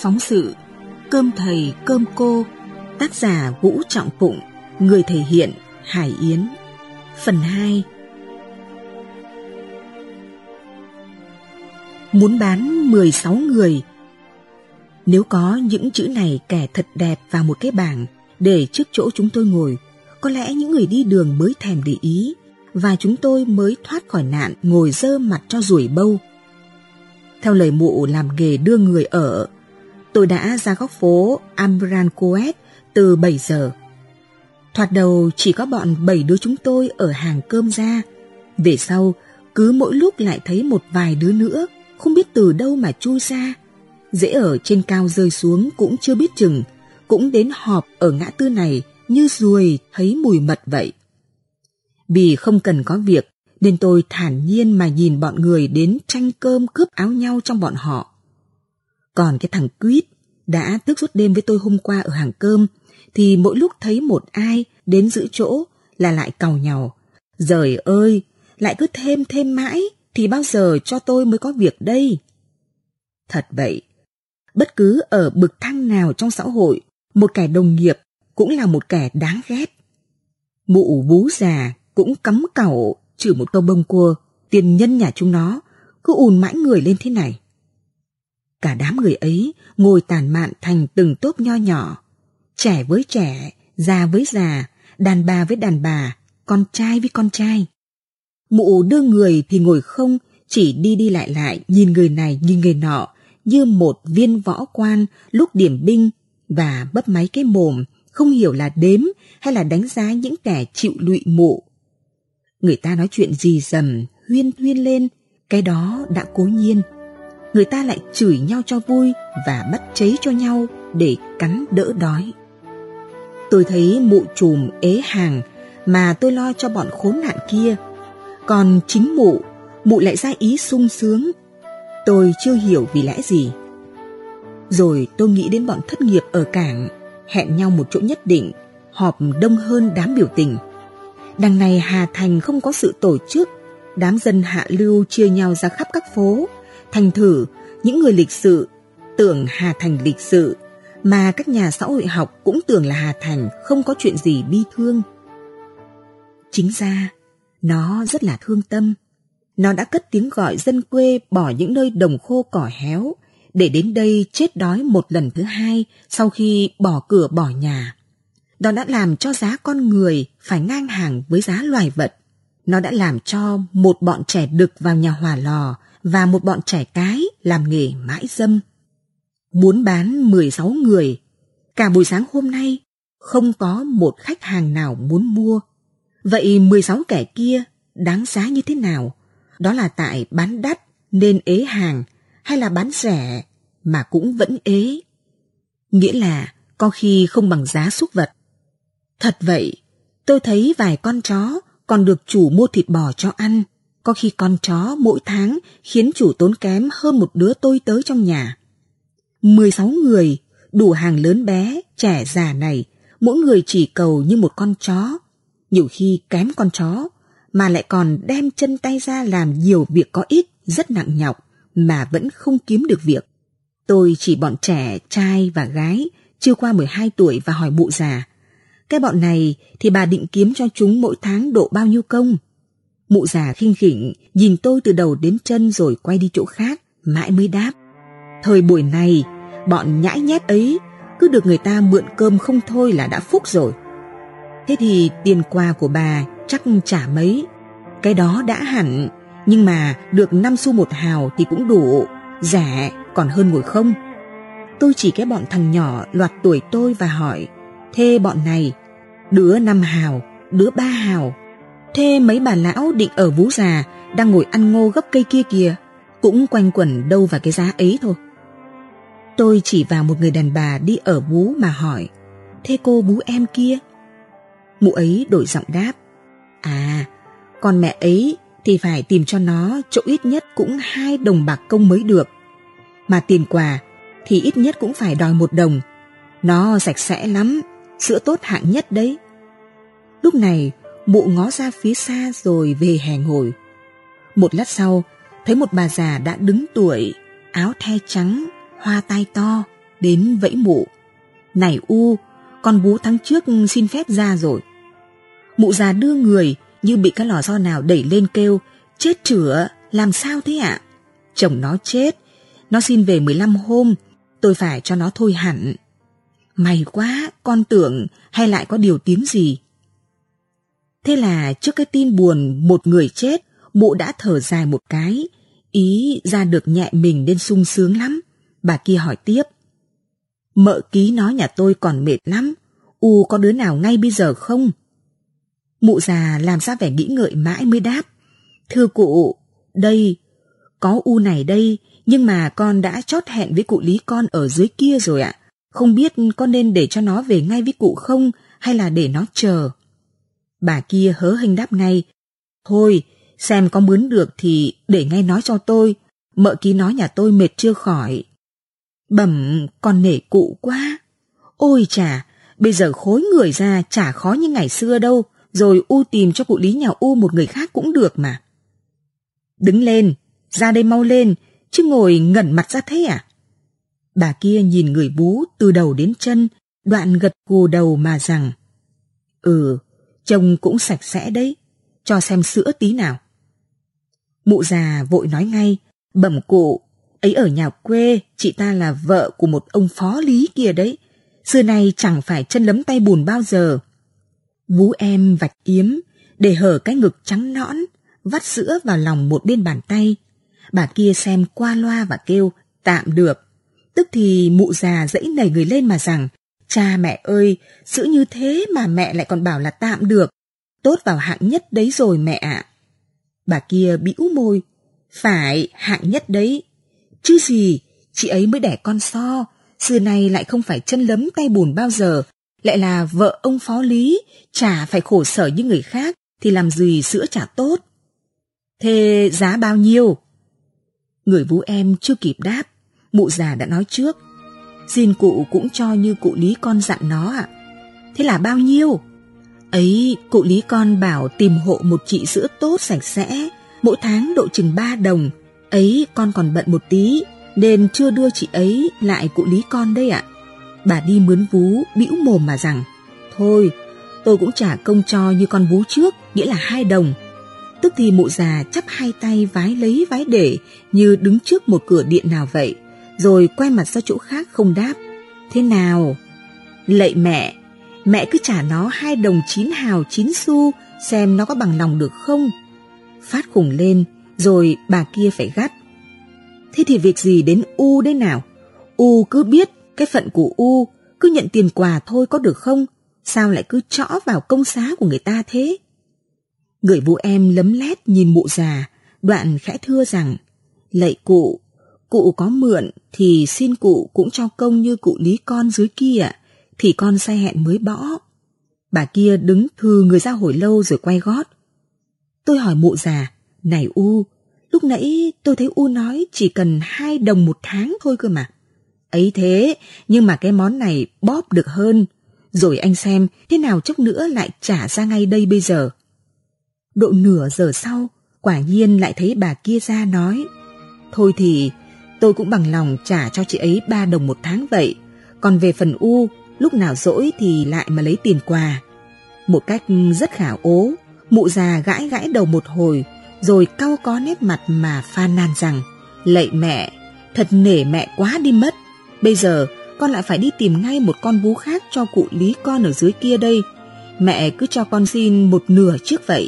Phóng sự Cơm thầy cơm cô, tác giả Vũ Trọng Phụng, người thể hiện Hải Yến. Phần 2. Muốn bán 16 người. Nếu có những chữ này kẻ thật đẹp vào một cái bảng để trước chỗ chúng tôi ngồi, có lẽ những người đi đường mới thèm để ý, và chúng tôi mới thoát khỏi nạn ngồi dơ mặt cho ruồi bâu. Theo lời mụ làm nghề đưa người ở, tôi đã ra góc phố Ambrancoet từ 7 giờ. Thoạt đầu chỉ có bọn 7 đứa chúng tôi ở hàng cơm ra. Về sau, cứ mỗi lúc lại thấy một vài đứa nữa, không biết từ đâu mà chui ra. Dễ ở trên cao rơi xuống cũng chưa biết chừng, cũng đến họp ở ngã tư này như ruồi thấy mùi mật vậy. Vì không cần có việc, nên tôi thản nhiên mà nhìn bọn người đến tranh cơm cướp áo nhau trong bọn họ. Còn cái thằng Quýt đã thức suốt đêm với tôi hôm qua ở hàng cơm, thì mỗi lúc thấy một ai đến giữ chỗ là lại càu nhàu. Giời ơi, lại cứ thêm mãi, thì bao giờ cho tôi mới có việc đây? Thật vậy, bất cứ ở bậc thang nào trong xã hội, một kẻ đồng nghiệp cũng là một kẻ đáng ghét. Mụ vú già cũng cắm cẩu chửi một câu bông cua, tiền nhân nhà chúng nó cứ ùn mãi người lên thế này. Cả đám người ấy ngồi tản mạn thành từng tốp nho nhỏ, trẻ với trẻ, già với già, đàn bà với đàn bà, con trai với con trai. Mụ đưa người thì ngồi không, chỉ đi lại nhìn người này nhìn người nọ, như một viên võ quan lúc điểm binh, và bấp máy cái mồm, không hiểu là đếm hay là đánh giá những kẻ chịu lụy mụ. Người ta nói chuyện rì rầm, huyên lên, cái đó đã cố nhiên. Người ta lại chửi nhau cho vui và bắt cháy cho nhau để cắn đỡ đói. Tôi thấy mụ trùm ế hàng mà tôi lo cho bọn khốn nạn kia. Còn chính mụ lại ra ý sung sướng. Tôi chưa hiểu vì lẽ gì. Rồi tôi nghĩ đến bọn thất nghiệp ở cảng, hẹn nhau một chỗ nhất định, họp đông hơn đám biểu tình. Đằng này Hà Thành không có sự tổ chức, đám dân hạ lưu chia nhau ra khắp các phố. Thành thử, những người lịch sự tưởng Hà Thành lịch sự, mà các nhà xã hội học cũng tưởng là Hà Thành không có chuyện gì bi thương. Chính ra, nó rất là thương tâm. Nó đã cất tiếng gọi dân quê bỏ những nơi đồng khô cỏ héo để đến đây chết đói một lần thứ hai sau khi bỏ cửa bỏ nhà. Nó đã làm cho giá con người phải ngang hàng với giá loài vật. Nó đã làm cho một bọn trẻ đực vào nhà hỏa lò và một bọn trẻ cái làm nghề mãi dâm. Muốn bán 16 người, cả buổi sáng hôm nay không có một khách hàng nào muốn mua. Vậy 16 kẻ kia đáng giá như thế nào? Đó là tại bán đắt nên ế hàng, hay là bán rẻ mà cũng vẫn ế? Nghĩa là có khi không bằng giá súc vật. Thật vậy, tôi thấy vài con chó còn được chủ mua thịt bò cho ăn. Có khi con chó mỗi tháng khiến chủ tốn kém hơn một đứa tôi tớ trong nhà. 16 người, đủ hàng lớn bé, trẻ già này, mỗi người chỉ cầu như một con chó. Nhiều khi kém con chó, mà lại còn đem chân tay ra làm nhiều việc có ích, rất nặng nhọc, mà vẫn không kiếm được việc. Tôi chỉ bọn trẻ, trai và gái, chưa qua 12 tuổi và hỏi mụ già, cái bọn này thì bà định kiếm cho chúng mỗi tháng độ bao nhiêu công? Mụ già khinh khỉnh nhìn tôi từ đầu đến chân rồi quay đi chỗ khác, mãi mới đáp, thời buổi này, bọn nhãi nhét ấy cứ được người ta mượn cơm không thôi là đã phúc rồi. Thế thì tiền quà của bà chắc trả mấy? Cái đó đã hẳn, nhưng mà được 5 xu 1 hào thì cũng đủ, rẻ còn hơn ngồi không. Tôi chỉ cái bọn thằng nhỏ loạt tuổi tôi và hỏi, thế bọn này, đứa 5 hào, đứa 3 hào. Thế mấy bà lão định ở vú già đang ngồi ăn ngô gấp cây kia kìa, cũng quanh quẩn đâu vào cái giá ấy thôi. Tôi chỉ vào một người đàn bà đi ở vú mà hỏi, thế cô vú em kia? Mụ ấy đổi giọng đáp, à, con mẹ ấy thì phải tìm cho nó chỗ ít nhất cũng 2 đồng bạc công mới được. Mà tiền quà thì ít nhất cũng phải đòi 1 đồng. Nó sạch sẽ lắm, sữa tốt hạng nhất đấy. Lúc này, mụ ngó ra phía xa rồi về hè ngồi. Một lát sau, thấy một bà già đã đứng tuổi, áo the trắng, hoa tai to, đến vẫy mụ. Này U, con bú tháng trước xin phép ra rồi. Mụ già đưa người như bị cái lò xo nào đẩy lên kêu, chết chửa, làm sao thế ạ? Chồng nó chết, nó xin về 15 hôm, tôi phải cho nó thôi hẳn. May quá, con tưởng hay lại có điều tiếng gì. Thế là trước cái tin buồn một người chết, mụ đã thở dài một cái, ý ra được nhẹ mình nên sung sướng lắm. Bà kia hỏi tiếp. Mợ Ký nói nhà tôi còn mệt lắm, U có đứa nào ngay bây giờ không? Mụ già làm ra vẻ nghĩ ngợi mãi mới đáp. Thưa cụ, đây, có U này đây, nhưng mà con đã chót hẹn với cụ Lý con ở dưới kia rồi ạ. Không biết con nên để cho nó về ngay với cụ không, hay là để nó chờ? Bà kia hớ hênh đáp ngay. Thôi, xem có mướn được thì để ngay nói cho tôi. Mợ Ký nói nhà tôi mệt chưa khỏi. Bẩm, con nể cụ quá. Ôi chà, bây giờ khối người ra chả khó như ngày xưa đâu. Rồi U tìm cho cụ Lý nhà U một người khác cũng được mà. Đứng lên, ra đây mau lên, chứ ngồi ngẩn mặt ra thế à? Bà kia nhìn người bú từ đầu đến chân, đoạn gật gù đầu mà rằng. Trông cũng sạch sẽ đấy, cho xem sữa tí nào. Mụ già vội nói ngay. Bẩm cụ, ấy ở nhà quê, chị ta là vợ của một ông phó Lý kia đấy. Xưa nay chẳng phải chân lấm tay bùn bao giờ. Vú em vạch yếm, để hở cái ngực trắng nõn, vắt sữa vào lòng một bên bàn tay. Bà kia xem qua loa và kêu, tạm được. Tức thì mụ già dãy nảy người lên mà rằng, cha mẹ ơi, sữa như thế mà mẹ lại còn bảo là tạm được. Tốt vào hạng nhất đấy rồi mẹ ạ. Bà kia bĩu môi, phải hạng nhất đấy. Chứ gì, chị ấy mới đẻ con so, xưa nay lại không phải chân lấm tay bùn bao giờ, lại là vợ ông phó Lý, chả phải khổ sở như người khác, thì làm gì sữa chả tốt. Thế giá bao nhiêu? Người vú em chưa kịp đáp, mụ già đã nói trước. Xin cụ cũng cho như cụ Lý con dặn nó ạ. Thế là bao nhiêu? Ấy, cụ Lý con bảo tìm hộ một chị sữa tốt sạch sẽ, mỗi tháng độ chừng 3 đồng. Ấy, con còn bận một tí, nên chưa đưa chị ấy lại cụ Lý con đây ạ. Bà đi mướn vú, bĩu mồm mà rằng, thôi, tôi cũng trả công cho như con vú trước, nghĩa là 2 đồng. Tức thì mụ già chắp hai tay vái lấy vái để như đứng trước một cửa điện nào vậy, rồi quay mặt ra chỗ khác không đáp. Thế nào? Lạy mẹ, mẹ cứ trả nó 2 đồng 9 hào 9 xu, xem nó có bằng lòng được không? Phát khùng lên, rồi bà kia phải gắt. Thế thì việc gì đến U đấy nào? U cứ biết cái phận của U, cứ nhận tiền quà thôi có được không? Sao lại cứ trõ vào công xá của người ta thế? Người vú em lấm lét nhìn mụ già, đoạn khẽ thưa rằng, lạy cụ, cụ có mượn thì xin cụ cũng cho công như cụ Lý con dưới kia, thì con sai hẹn mới bỏ. Bà kia đứng thừ người ra hồi lâu rồi quay gót. Tôi hỏi mụ già, này U, lúc nãy tôi thấy U nói chỉ cần 2 đồng một tháng thôi cơ mà. Ấy thế, nhưng mà cái món này bóp được hơn. Rồi anh xem thế nào chốc nữa lại trả ra ngay đây bây giờ. Độ nửa giờ sau, quả nhiên lại thấy bà kia ra nói, thôi thì tôi cũng bằng lòng trả cho chị ấy 3 đồng một tháng vậy. Còn về phần U, lúc nào rỗi thì lại mà lấy tiền quà. Một cách rất khả ố, mụ già gãi gãi đầu một hồi, rồi cau có nét mặt mà phàn nàn rằng, lạy mẹ, thật nể mẹ quá đi mất. Bây giờ con lại phải đi tìm ngay một con vú khác cho cụ Lý con ở dưới kia đây. Mẹ cứ cho con xin một nửa trước vậy.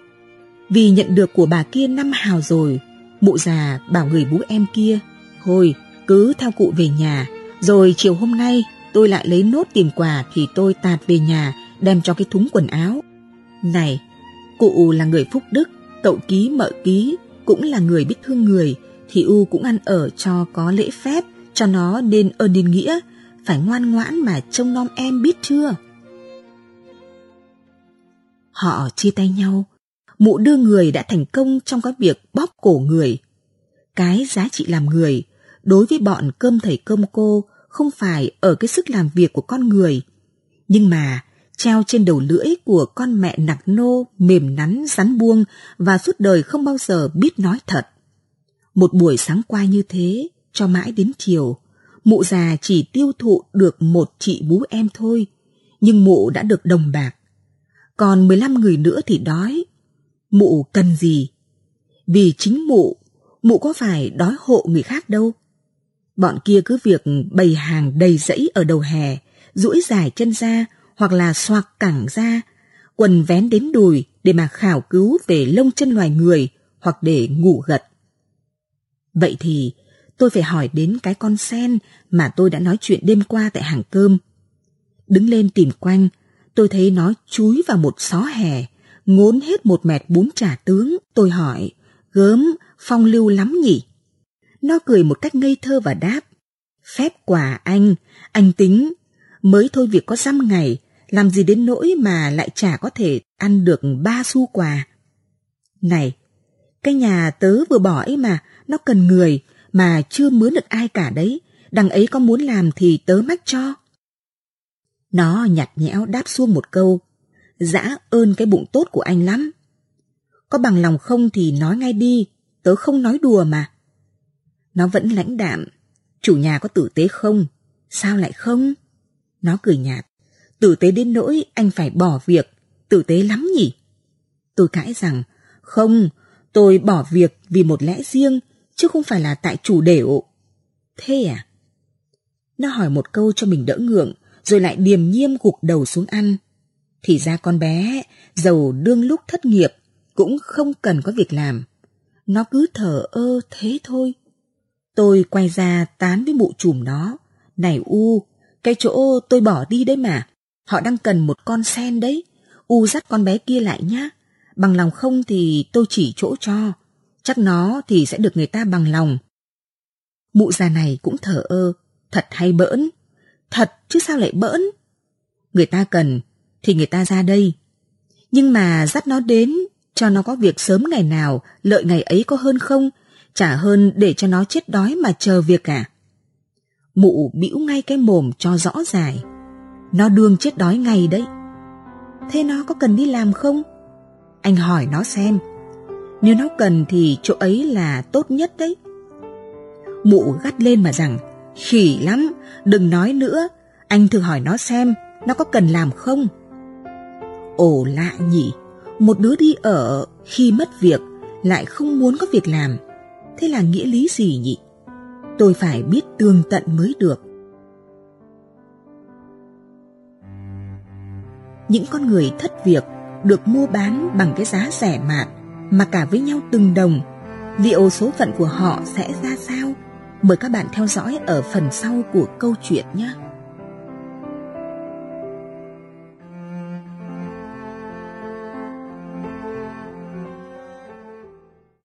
Vì nhận được của bà kia 5 hào rồi, mụ già bảo người bú em kia, thôi cứ theo cụ về nhà, rồi chiều hôm nay tôi lại lấy nốt tiền quà thì tôi tạt về nhà đem cho cái thúng quần áo. Này, cụ là người phúc đức, cậu Ký mợ Ký cũng là người biết thương người, thì U cũng ăn ở cho có lễ phép, cho nó nên ơn nên nghĩa, phải ngoan ngoãn mà trông nom em biết chưa? Họ chia tay nhau. Mụ đưa người đã thành công trong cái việc bóp cổ người. Cái giá trị làm người đối với bọn cơm thầy cơm cô không phải ở cái sức làm việc của con người, nhưng mà treo trên đầu lưỡi của con mẹ nạc nô mềm nắn rắn buông và suốt đời không bao giờ biết nói thật. Một buổi sáng qua như thế cho mãi đến chiều, Mụ già chỉ tiêu thụ được một chị bú em thôi, nhưng mụ đã được đồng bạc. Còn 15 người nữa thì đói. Mụ cần gì? Vì chính mụ có phải đói hộ người khác đâu. Bọn kia cứ việc bày hàng đầy rẫy ở đầu hè, duỗi dài chân ra hoặc là xoạc cẳng ra, quần vén đến đùi để mà khảo cứu về lông chân loài người hoặc để ngủ gật. Vậy thì tôi phải hỏi đến cái con sen mà tôi đã nói chuyện đêm qua tại hàng cơm. Đứng lên tìm quanh, tôi thấy nó chúi vào một xó hè, ngốn hết một mẹt bún chả tướng. Tôi hỏi, gớm, phong lưu lắm nhỉ? Nó cười một cách ngây thơ và đáp, phép quà anh tính, mới thôi việc có dăm ngày, làm gì đến nỗi mà lại chả có thể ăn được 3 xu quà. Này, cái nhà tớ vừa bỏ ấy mà, nó cần người, mà chưa mướn được ai cả đấy, đằng ấy có muốn làm thì tớ mách cho. Nó nhạt nhẽo đáp xuông một câu, dã ơn cái bụng tốt của anh lắm. Có bằng lòng không thì nói ngay đi, tớ không nói đùa mà. Nó vẫn lãnh đạm, chủ nhà có tử tế không? Sao lại không? Nó cười nhạt, tử tế đến nỗi anh phải bỏ việc, tử tế lắm nhỉ? Tôi cãi rằng, không, tôi bỏ việc vì một lẽ riêng, chứ không phải là tại chủ đểu. Thế à? Nó hỏi một câu cho mình đỡ ngượng, rồi lại điềm nhiêm gục đầu xuống ăn. Thì ra con bé, dầu đương lúc thất nghiệp, cũng không cần có việc làm. Nó cứ thờ ơ thế thôi. Tôi quay ra tán với mụ trùm nó. Này U, cái chỗ tôi bỏ đi đấy mà, họ đang cần một con sen đấy. U dắt con bé kia lại nhá. Bằng lòng không thì tôi chỉ chỗ cho. Chắc nó thì sẽ được người ta bằng lòng. Mụ già này cũng thờ ơ. Thật hay bỡn? Thật chứ sao lại bỡn? Người ta cần thì người ta ra đây. Nhưng mà dắt nó đến, cho nó có việc sớm ngày nào, lợi ngày ấy có hơn không? Chả hơn để cho nó chết đói mà chờ việc cả. Mụ bĩu ngay cái mồm cho rõ ràng. Nó đương chết đói ngay đấy. Thế nó có cần đi làm không? Anh hỏi nó xem. Nếu nó cần thì chỗ ấy là tốt nhất đấy. Mụ gắt lên mà rằng, khỉ lắm, đừng nói nữa. Anh thử hỏi nó xem, nó có cần làm không? Ồ lạ nhỉ, một đứa đi ở khi mất việc lại không muốn có việc làm. Thế là nghĩa lý gì nhỉ? Tôi phải biết tường tận mới được. Những con người thất việc được mua bán bằng cái giá rẻ mạt mà cả với nhau từng đồng. Liệu số phận của họ sẽ ra sao? Mời các bạn theo dõi ở phần sau của câu chuyện nhé.